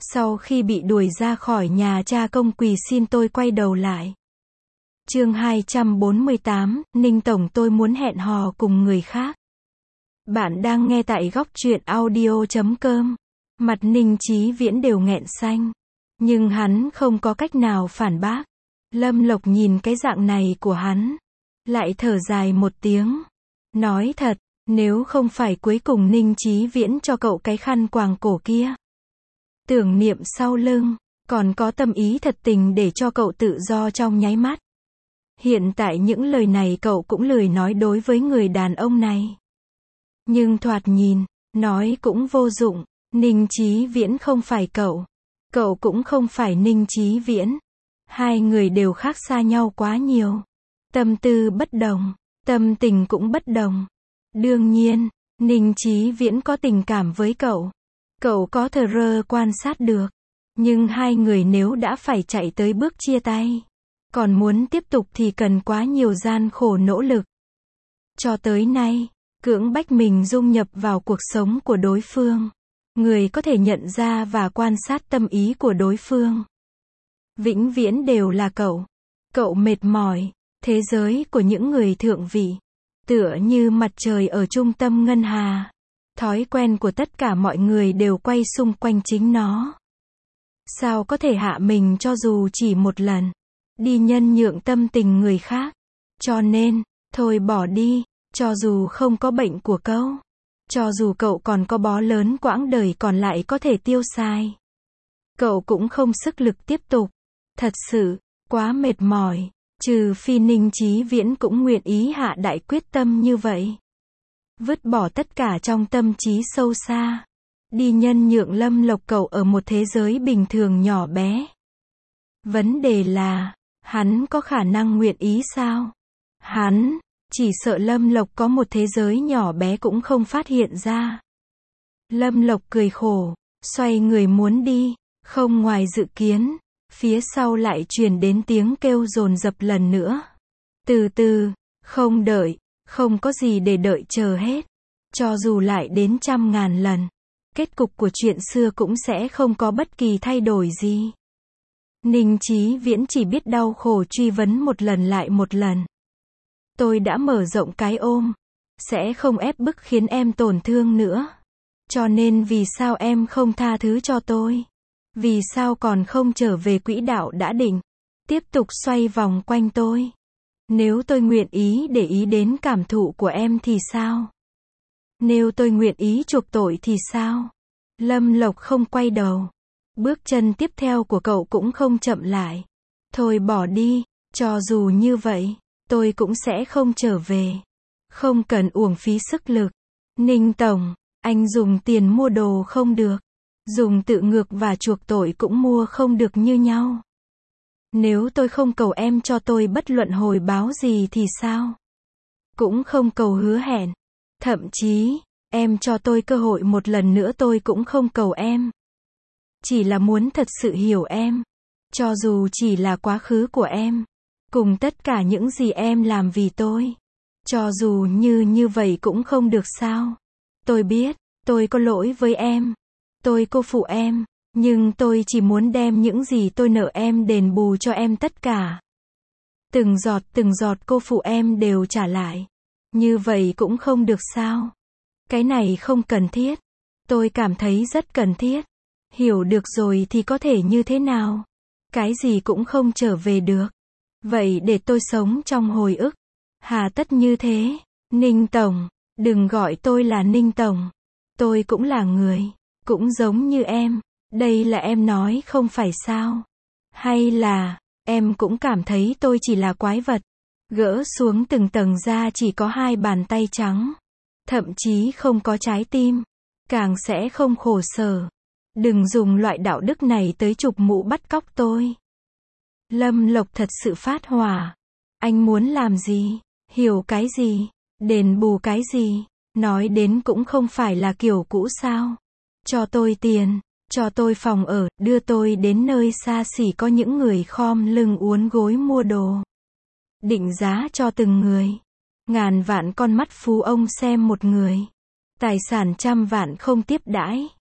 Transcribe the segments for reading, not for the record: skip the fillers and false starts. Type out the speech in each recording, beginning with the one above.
Sau khi bị đuổi ra khỏi nhà, cha công quỳ xin tôi quay đầu lại. Chương 248, Ninh Tổng, tôi muốn hẹn hò cùng người khác. Bạn đang nghe tại góc truyện audio.com. Mặt Ninh Chí Viễn đều nghẹn xanh. Nhưng hắn không có cách nào phản bác. Lâm Lộc nhìn cái dạng này của hắn, lại thở dài một tiếng. Nói thật, nếu không phải cuối cùng Ninh Chí Viễn cho cậu cái khăn quàng cổ kia, tưởng niệm sau lưng, còn có tâm ý thật tình để cho cậu tự do trong nháy mắt, hiện tại những lời này cậu cũng lười nói đối với người đàn ông này. Nhưng thoạt nhìn, nói cũng vô dụng. Ninh Chí Viễn không phải cậu, cậu cũng không phải Ninh Chí Viễn. Hai người đều khác xa nhau quá nhiều. Tâm tư bất đồng, tâm tình cũng bất đồng. Đương nhiên, Ninh Chí Viễn có tình cảm với cậu. Cậu có thờ quan sát được. Nhưng hai người nếu đã phải chạy tới bước chia tay, còn muốn tiếp tục thì cần quá nhiều gian khổ nỗ lực. Cho tới nay, cưỡng bách mình dung nhập vào cuộc sống của đối phương. Người có thể nhận ra và quan sát tâm ý của đối phương vĩnh viễn đều là cậu. Cậu mệt mỏi, thế giới của những người thượng vị, tựa như mặt trời ở trung tâm ngân hà. Thói quen của tất cả mọi người đều quay xung quanh chính nó. Sao có thể hạ mình cho dù chỉ một lần, đi nhân nhượng tâm tình người khác. Cho nên, thôi bỏ đi, cho dù không có bệnh của cậu, cho dù cậu còn có bó lớn quãng đời còn lại có thể tiêu xài, cậu cũng không sức lực tiếp tục. Thật sự, quá mệt mỏi. Trừ phi Ninh Chí Viễn cũng nguyện ý hạ đại quyết tâm như vậy. Vứt bỏ tất cả trong tâm trí sâu xa. Đi nhân nhượng Lâm Lộc cậu ở một thế giới bình thường nhỏ bé. Vấn đề là, hắn có khả năng nguyện ý sao? Hắn chỉ sợ Lâm Lộc có một thế giới nhỏ bé cũng không phát hiện ra. Lâm Lộc cười khổ, xoay người muốn đi. Không ngoài dự kiến, phía sau lại truyền đến tiếng kêu dồn dập lần nữa. Từ từ, không đợi, không có gì để đợi chờ hết. Cho dù lại đến 100.000 lần, kết cục của chuyện xưa cũng sẽ không có bất kỳ thay đổi gì. Ninh Chí Viễn chỉ biết đau khổ truy vấn một lần lại một lần. Tôi đã mở rộng cái ôm, sẽ không ép bức khiến em tổn thương nữa. Cho nên vì sao em không tha thứ cho tôi? Vì sao còn không trở về quỹ đạo đã định, tiếp tục xoay vòng quanh tôi? Nếu tôi nguyện ý để ý đến cảm thụ của em thì sao? Nếu tôi nguyện ý chuộc tội thì sao? Lâm Lộc không quay đầu. Bước chân tiếp theo của cậu cũng không chậm lại. Thôi bỏ đi, cho dù như vậy, tôi cũng sẽ không trở về. Không cần uổng phí sức lực. Ninh Tổng, anh dùng tiền mua đồ không được. Dùng tự ngược và chuộc tội cũng mua không được như nhau. Nếu tôi không cầu em cho tôi bất luận hồi báo gì thì sao? Cũng không cầu hứa hẹn. Thậm chí, em cho tôi cơ hội một lần nữa tôi cũng không cầu em. Chỉ là muốn thật sự hiểu em. Cho dù chỉ là quá khứ của em. Cùng tất cả những gì em làm vì tôi. Cho dù như vậy cũng không được sao? Tôi biết, tôi có lỗi với em. Tôi cô phụ em. Nhưng tôi chỉ muốn đem những gì tôi nợ em đền bù cho em tất cả. Từng giọt cô phụ em đều trả lại. Như vậy cũng không được sao? Cái này không cần thiết. Tôi cảm thấy rất cần thiết. Hiểu được rồi thì có thể như thế nào? Cái gì cũng không trở về được. Vậy để tôi sống trong hồi ức. Hà tất như thế. Ninh Tổng, đừng gọi tôi là Ninh Tổng. Tôi cũng là người, cũng giống như em. Đây là em nói không phải sao? Hay là, em cũng cảm thấy tôi chỉ là quái vật? Gỡ xuống từng tầng da chỉ có 2 bàn tay trắng. Thậm chí không có trái tim. Càng sẽ không khổ sở. Đừng dùng loại đạo đức này tới chụp mũ bắt cóc tôi. Lâm Lộc thật sự phát hỏa. Anh muốn làm gì? Hiểu cái gì? Đền bù cái gì? Nói đến cũng không phải là kiểu cũ sao? Cho tôi tiền, cho tôi phòng ở, đưa tôi đến nơi xa xỉ có những người khom lưng uốn gối mua đồ. Định giá cho từng người. Ngàn vạn con mắt phú ông xem một người. Tài sản 100 vạn không tiếp đãi.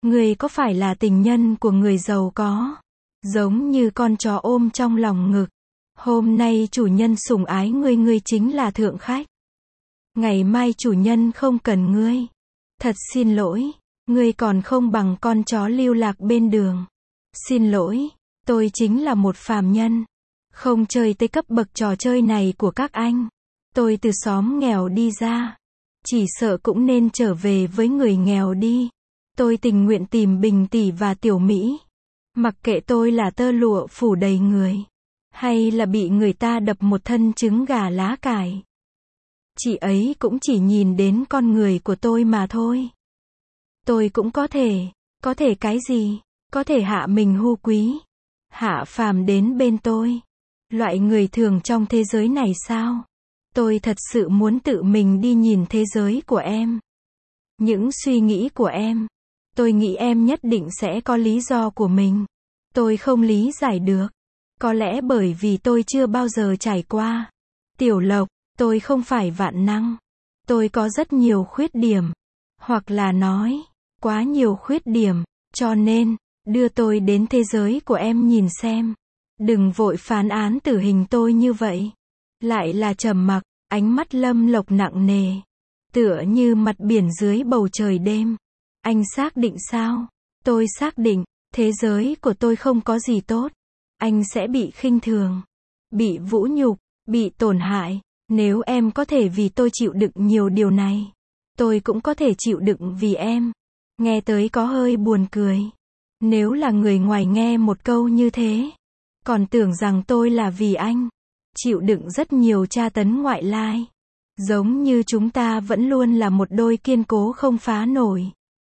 Ngươi có phải là tình nhân của người giàu có? Giống như con chó ôm trong lòng ngực. Hôm nay chủ nhân sủng ái ngươi, ngươi chính là thượng khách. Ngày mai chủ nhân không cần ngươi. Thật xin lỗi, ngươi còn không bằng con chó lưu lạc bên đường. Xin lỗi, tôi chính là một phàm nhân. Không chơi tới cấp bậc trò chơi này của các anh. Tôi từ xóm nghèo đi ra. Chỉ sợ cũng nên trở về với người nghèo đi. Tôi tình nguyện tìm Bình tỷ và Tiểu Mỹ. Mặc kệ tôi là tơ lụa phủ đầy người, hay là bị người ta đập một thân trứng gà lá cải. Chị ấy cũng chỉ nhìn đến con người của tôi mà thôi. Tôi cũng có thể cái gì? Có thể hạ mình hu quý, hạ phàm đến bên tôi. Loại người thường trong thế giới này sao? Tôi thật sự muốn tự mình đi nhìn thế giới của em. Những suy nghĩ của em. Tôi nghĩ em nhất định sẽ có lý do của mình. Tôi không lý giải được. Có lẽ bởi vì tôi chưa bao giờ trải qua. Tiểu Lộc, tôi không phải vạn năng. Tôi có rất nhiều khuyết điểm. Hoặc là nói, quá nhiều khuyết điểm. Cho nên, đưa tôi đến thế giới của em nhìn xem. Đừng vội phán án tử hình tôi như vậy. Lại là trầm mặc, ánh mắt Lâm Lộc nặng nề. Tựa như mặt biển dưới bầu trời đêm. Anh xác định sao? Tôi xác định, thế giới của tôi không có gì tốt. Anh sẽ bị khinh thường, bị vũ nhục, bị tổn hại. Nếu em có thể vì tôi chịu đựng nhiều điều này, tôi cũng có thể chịu đựng vì em. Nghe tới có hơi buồn cười. Nếu là người ngoài nghe một câu như thế, còn tưởng rằng tôi là vì anh chịu đựng rất nhiều tra tấn ngoại lai. Giống như chúng ta vẫn luôn là một đôi kiên cố không phá nổi.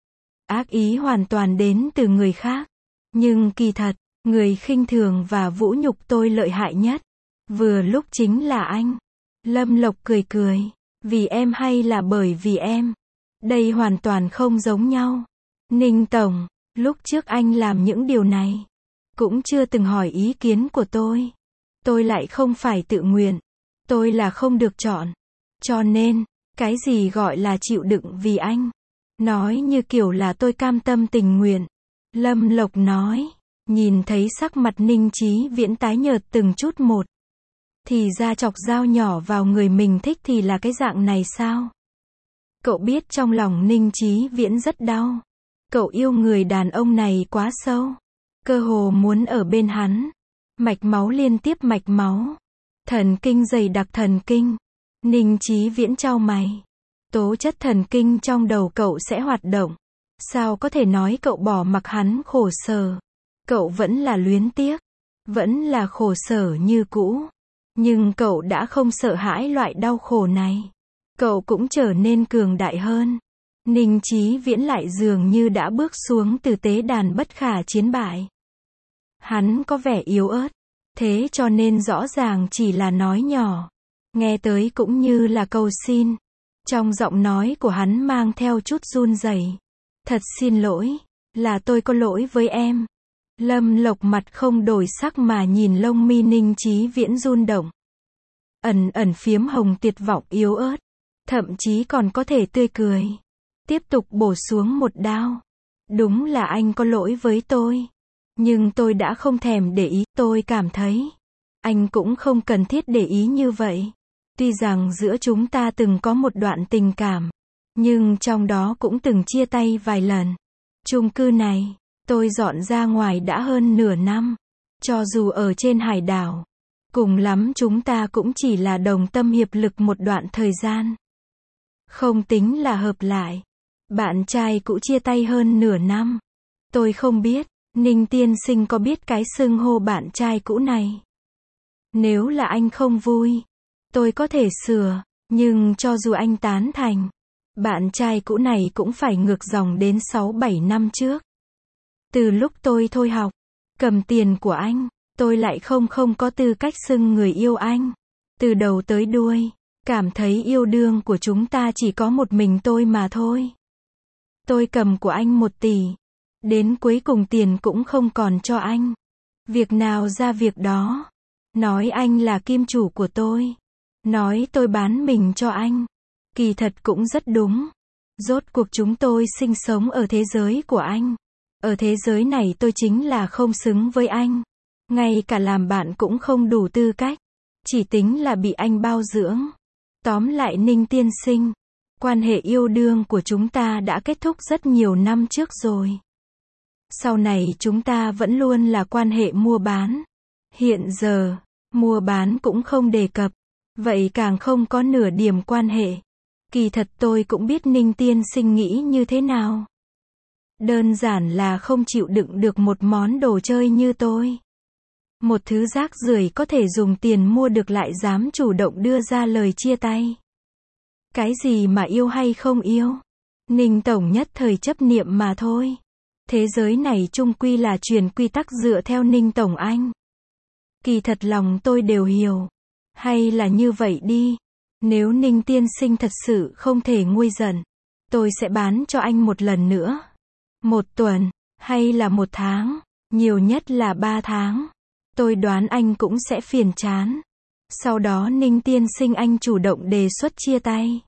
Ác ý hoàn toàn đến từ người khác. Nhưng kỳ thật, người khinh thường và vũ nhục tôi lợi hại nhất. Vừa lúc chính là anh. Lâm Lộc cười cười. Vì em hay là bởi vì em? Đây hoàn toàn không giống nhau. Ninh Tổng, lúc trước anh làm những điều này, cũng chưa từng hỏi ý kiến của tôi. Tôi lại không phải tự nguyện. Tôi là không được chọn. Cho nên, cái gì gọi là chịu đựng vì anh? Nói như kiểu là tôi cam tâm tình nguyện. Lâm Lộc nói, nhìn thấy sắc mặt Ninh Chí Viễn tái nhợt từng chút một. Thì ra chọc dao nhỏ vào người mình thích thì là cái dạng này sao? Cậu biết trong lòng Ninh Chí Viễn rất đau. Cậu yêu người đàn ông này quá sâu. Cơ hồ muốn ở bên hắn. Mạch máu liên tiếp mạch máu. Thần kinh dày đặc thần kinh. Ninh Chí Viễn chau mày. Tố chất thần kinh trong đầu cậu sẽ hoạt động. Sao có thể nói cậu bỏ mặc hắn khổ sở? Cậu vẫn là luyến tiếc. Vẫn là khổ sở như cũ. Nhưng cậu đã không sợ hãi loại đau khổ này. Cậu cũng trở nên cường đại hơn. Ninh Chí Viễn lại dường như đã bước xuống từ tế đàn bất khả chiến bại. Hắn có vẻ yếu ớt. Thế cho nên rõ ràng chỉ là nói nhỏ. Nghe tới cũng như là cầu xin. Trong giọng nói của hắn mang theo chút run rẩy. Thật xin lỗi, là tôi có lỗi với em. Lâm Lộc mặt không đổi sắc mà nhìn lông mi Ninh Chí Viễn run động. Ẩn ẩn phiếm hồng tuyệt vọng yếu ớt. Thậm chí còn có thể tươi cười. Tiếp tục bổ xuống một đao. Đúng là anh có lỗi với tôi. Nhưng tôi đã không thèm để ý. Tôi cảm thấy anh cũng không cần thiết để ý như vậy. Tuy rằng giữa chúng ta từng có một đoạn tình cảm, nhưng trong đó cũng từng chia tay vài lần. Chung cư này, tôi dọn ra ngoài đã hơn nửa năm. Cho dù ở trên hải đảo, cùng lắm chúng ta cũng chỉ là đồng tâm hiệp lực một đoạn thời gian. Không tính là hợp lại. Bạn trai cũ chia tay hơn nửa năm. Tôi không biết, Ninh tiên sinh có biết cái xưng hô bạn trai cũ này? Nếu là anh không vui, tôi có thể sửa, nhưng cho dù anh tán thành, bạn trai cũ này cũng phải ngược dòng đến 6-7 năm trước. Từ lúc tôi thôi học, cầm tiền của anh, tôi lại không có tư cách xưng người yêu anh. Từ đầu tới đuôi, cảm thấy yêu đương của chúng ta chỉ có một mình tôi mà thôi. Tôi cầm của anh 1 tỷ. Đến cuối cùng tiền cũng không còn cho anh. Việc nào ra việc đó. Nói anh là kim chủ của tôi. Nói tôi bán mình cho anh. Kỳ thật cũng rất đúng. Rốt cuộc chúng tôi sinh sống ở thế giới của anh. Ở thế giới này tôi chính là không xứng với anh. Ngay cả làm bạn cũng không đủ tư cách. Chỉ tính là bị anh bao dưỡng. Tóm lại Ninh tiên sinh, quan hệ yêu đương của chúng ta đã kết thúc rất nhiều năm trước rồi. Sau này chúng ta vẫn luôn là quan hệ mua bán. Hiện giờ, mua bán cũng không đề cập. Vậy càng không có nửa điểm quan hệ. Kỳ thật tôi cũng biết Ninh tiên sinh nghĩ như thế nào. Đơn giản là không chịu đựng được một món đồ chơi như tôi. Một thứ rác rưởi có thể dùng tiền mua được lại dám chủ động đưa ra lời chia tay. Cái gì mà yêu hay không yêu? Ninh tổng nhất thời chấp niệm mà thôi. Thế giới này chung quy là truyền quy tắc dựa theo Ninh tổng anh. Kỳ thật lòng tôi đều hiểu. Hay là như vậy đi. Nếu Ninh tiên sinh thật sự không thể nguôi giận, tôi sẽ bán cho anh một lần nữa. 1 tuần, hay là 1 tháng, nhiều nhất là 3 tháng. Tôi đoán anh cũng sẽ phiền chán. Sau đó Ninh tiên sinh anh chủ động đề xuất chia tay.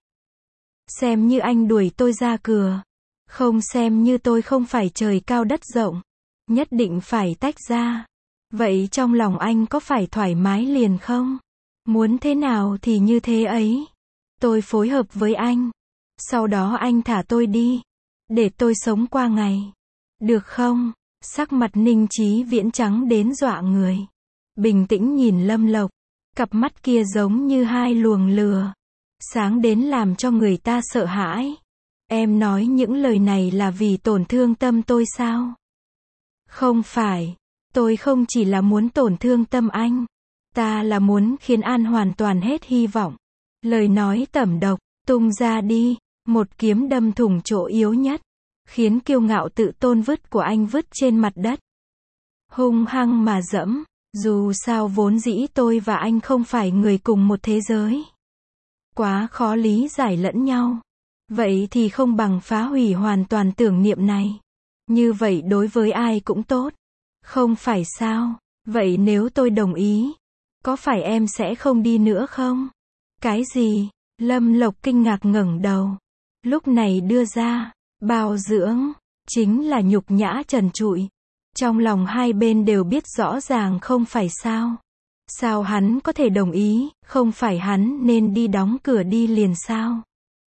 Xem như anh đuổi tôi ra cửa. Không xem như tôi không phải trời cao đất rộng. Nhất định phải tách ra. Vậy trong lòng anh có phải thoải mái liền không? Muốn thế nào thì như thế ấy. Tôi phối hợp với anh. Sau đó anh thả tôi đi. Để tôi sống qua ngày. Được không? Sắc mặt Ninh Chí Viễn trắng đến dọa người. Bình tĩnh nhìn Lâm Lộc. Cặp mắt kia giống như hai luồng lửa. Sáng đến làm cho người ta sợ hãi. Em nói những lời này là vì tổn thương tâm tôi sao? Không phải. Tôi không chỉ là muốn tổn thương tâm anh. Ta là muốn khiến An hoàn toàn hết hy vọng. Lời nói tẩm độc, tung ra đi. Một kiếm đâm thủng chỗ yếu nhất. Khiến kiêu ngạo tự tôn vứt của anh vứt trên mặt đất. Hung hăng mà dẫm. Dù sao vốn dĩ tôi và anh không phải người cùng một thế giới. Quá khó lý giải lẫn nhau. Vậy thì không bằng phá hủy hoàn toàn tưởng niệm này. Như vậy đối với ai cũng tốt. Không phải sao? Vậy nếu tôi đồng ý, có phải em sẽ không đi nữa không? Cái gì? Lâm Lộc kinh ngạc ngẩng đầu. Lúc này đưa ra, bao dưỡng, chính là nhục nhã trần trụi. Trong lòng hai bên đều biết rõ ràng không phải sao. Sao hắn có thể đồng ý, không phải hắn nên đi đóng cửa đi liền sao?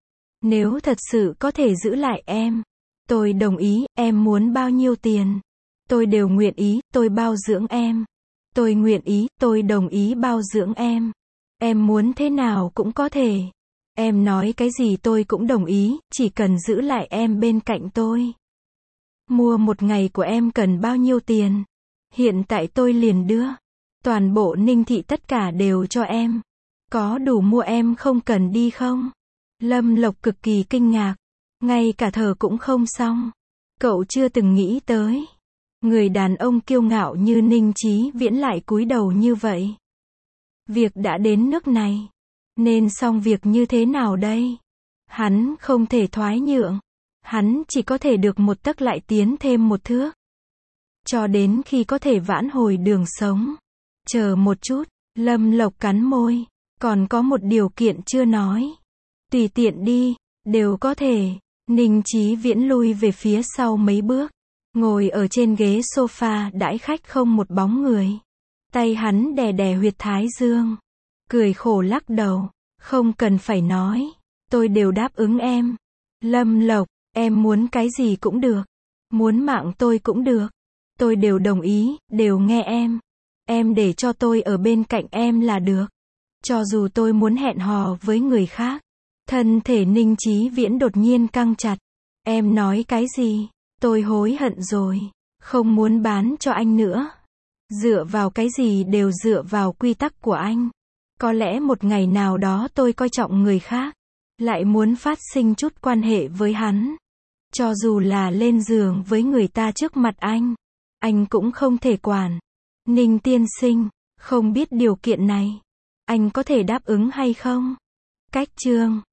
Nếu thật sự có thể giữ lại em, tôi đồng ý, em muốn bao nhiêu tiền? Tôi đều nguyện ý, tôi bao dưỡng em. Tôi nguyện ý, tôi đồng ý bao dưỡng em. Em muốn thế nào cũng có thể. Em nói cái gì tôi cũng đồng ý, chỉ cần giữ lại em bên cạnh tôi. Mua một ngày của em cần bao nhiêu tiền? Hiện tại tôi liền đưa. Toàn bộ Ninh thị tất cả đều cho em. Có đủ mua em không cần đi không? Lâm Lộc cực kỳ kinh ngạc. Ngay cả thở cũng không xong. Cậu chưa từng nghĩ tới. Người đàn ông kiêu ngạo như Ninh Chí Viễn lại cúi đầu như vậy. Việc đã đến nước này. Nên xong việc như thế nào đây? Hắn không thể thoái nhượng. Hắn chỉ có thể được một tấc lại tiến thêm một thước. Cho đến khi có thể vãn hồi đường sống. Chờ một chút, Lâm Lộc cắn môi. Còn có một điều kiện chưa nói. Tùy tiện đi, đều có thể. Ninh Chí Viễn lui về phía sau mấy bước. Ngồi ở trên ghế sofa đãi khách không một bóng người. Tay hắn đè đè huyệt thái dương. Cười khổ lắc đầu. Không cần phải nói. Tôi đều đáp ứng em. Lâm Lộc, em muốn cái gì cũng được. Muốn mạng tôi cũng được. Tôi đều đồng ý, đều nghe em. Em để cho tôi ở bên cạnh em là được. Cho dù tôi muốn hẹn hò với người khác. Thân thể Ninh Chí Viễn đột nhiên căng chặt. Em nói cái gì? Tôi hối hận rồi. Không muốn bán cho anh nữa. Dựa vào cái gì đều dựa vào quy tắc của anh. Có lẽ một ngày nào đó tôi coi trọng người khác. Lại muốn phát sinh chút quan hệ với hắn. Cho dù là lên giường với người ta trước mặt anh cũng không thể quản. Ninh tiên sinh, không biết điều kiện này. Anh có thể đáp ứng hay không? Cách chương